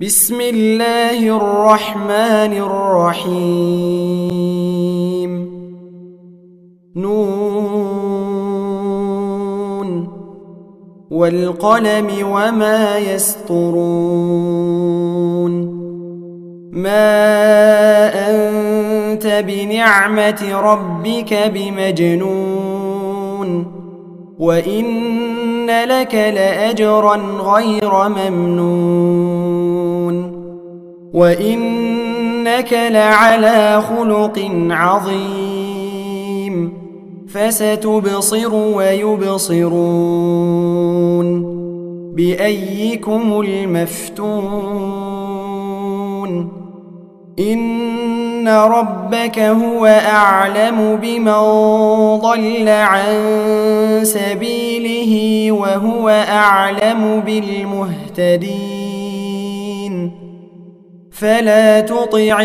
بسم الله الرحمن الرحيم نون والقلم وما يسطرون ما أنت بنعمة ربك بمجنون وإن لك لأجرا غير ممنون وإنك لعلى خلق عظيم فستبصر ويبصرون بأيكم المفتون إن ربك هو أعلم بمن ضل عن سبيله وهو أعلم بالمهتدين فلا تطع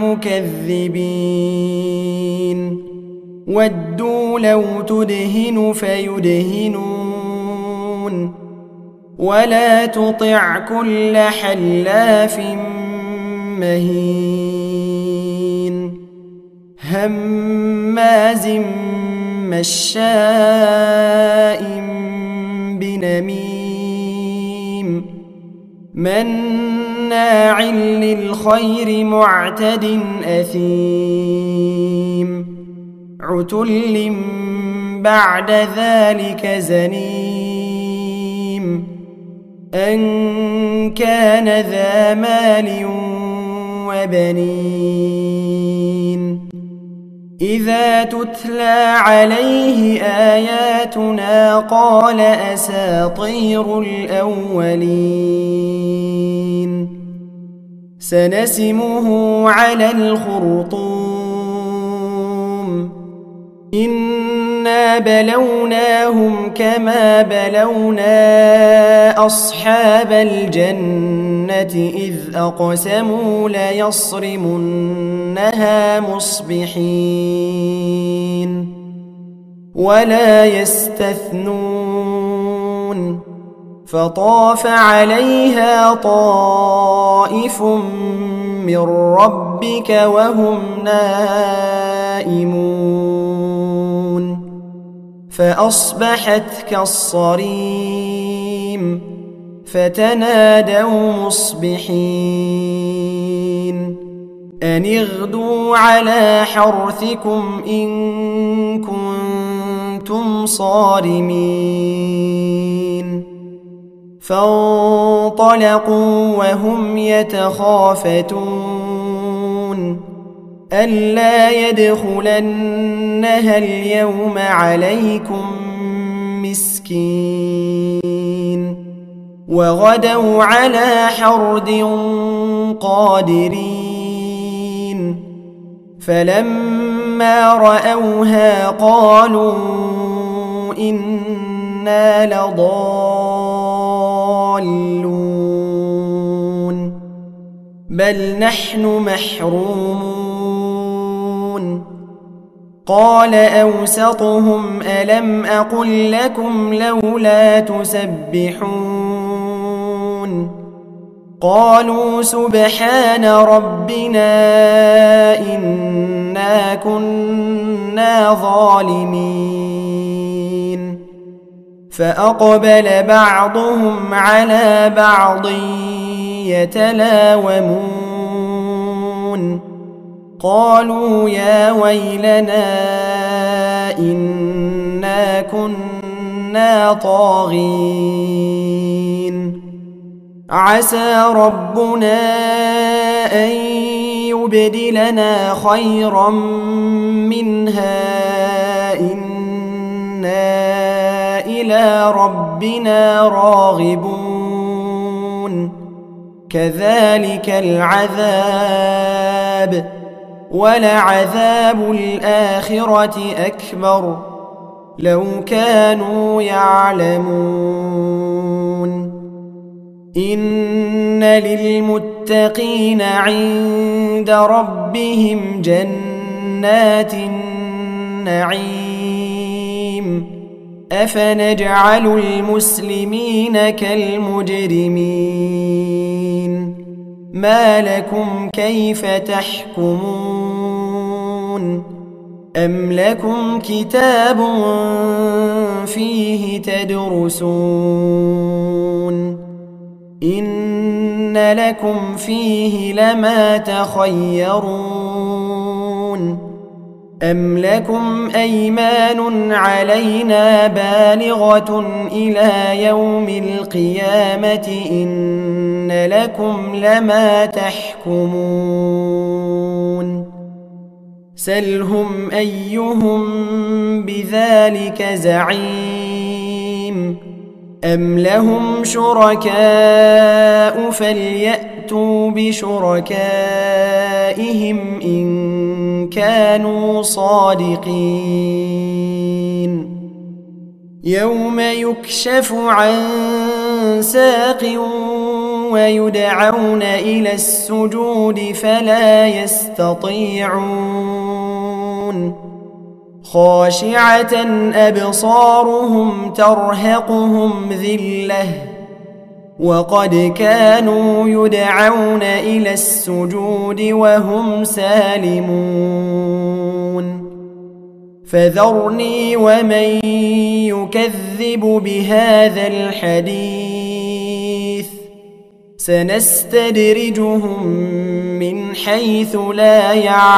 المكذبين ودوا لو تدهن فيدهنون ولا تطع كل حلاف مهين هماز مشاء بنميم مناع للخير معتد أثيم عتل بعد ذلك زنيم أن كان ذا مال وبنين إذا تتلى عليه آياتنا قال أساطير الأولين سنسمه على الخرطوم إنا بلوناهم كما بلونا أصحاب الجنة إذ أقسموا ليصرمنها مصبحين ولا يستثنون فطاف عليها طائف من ربك وهم نائمون فأصبحت كالصريم فتنادوا مصبحين أن اغدوا على حرثكم إن كنتم صارمين فانطلقوا وهم يتخافتون ألا يدخلنها اليوم عليكم مسكين وغدوا على حرد قادرين فلما رأوها قالوا إنا لضالون بل نحن محرومون قال أوسطهم ألم أقل لكم لولا تسبحون قالوا سبحان ربنا إنا كنا ظالمين فأقبل بعضهم على بعض يتلاومون قالوا يا ويلنا إنا كنا طاغين عسى ربنا أن يبدلنا خيرا منها إنا إلى ربنا راغبون كذلك العذاب ولعذاب الآخرة أكبر لو كانوا يعلمون إن للمتقين عند ربهم جنات النعيم أفنجعل المسلمين كالمجرمين ما لكم كيف تحكمون أم لكم كتاب فيه تدرسون إن لكم فيه لما تخيرون أم لكم أيمان علينا بالغة إلى يوم القيامة إن لكم لما تحكمون سلهم أيهم بذلك زعيم أم لهم شركاء فليأتوا بشركائهم إن كانوا صادقين يوم يكشف عن ساق ويدعون إلى السجود فلا يستطيعون خاشعة أبصارهم ترهقهم ذلة وقد كانوا يدعون إلى السجود وهم سالمون فذرني ومن يكذب بهذا الحديث سنستدرجهم من حيث لا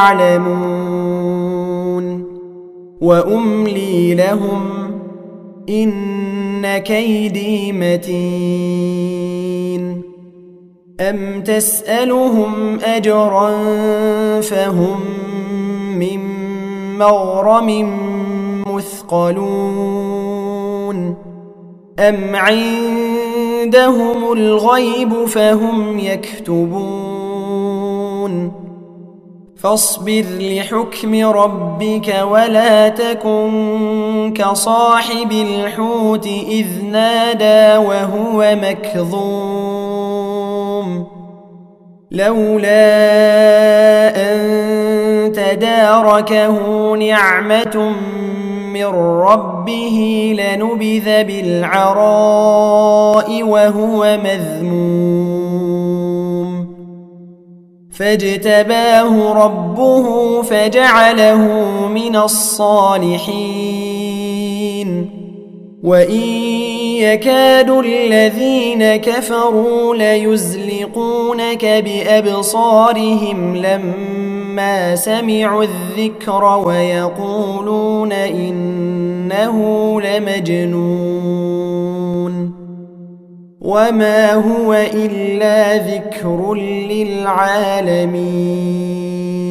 يعلمون وأملي لهم إن كيدي متين أم تسألهم أجرا فهم من مغرم مثقلون أم عندهم الغيب فهم يكتبون فاصبر لحكم ربك ولا تكن كصاحب الحوت إذ نادى وهو مكظوم لولا أن تداركه نعمة من ربه لنبذ بالعراء وهو مذموم فاجتباه ربه فجعله من الصالحين وإن يكاد الذين كفروا ليزلقونك بأبصارهم لما سمعوا الذكر ويقولون إنه لمجنون وما هو إلا ذكر للعالمين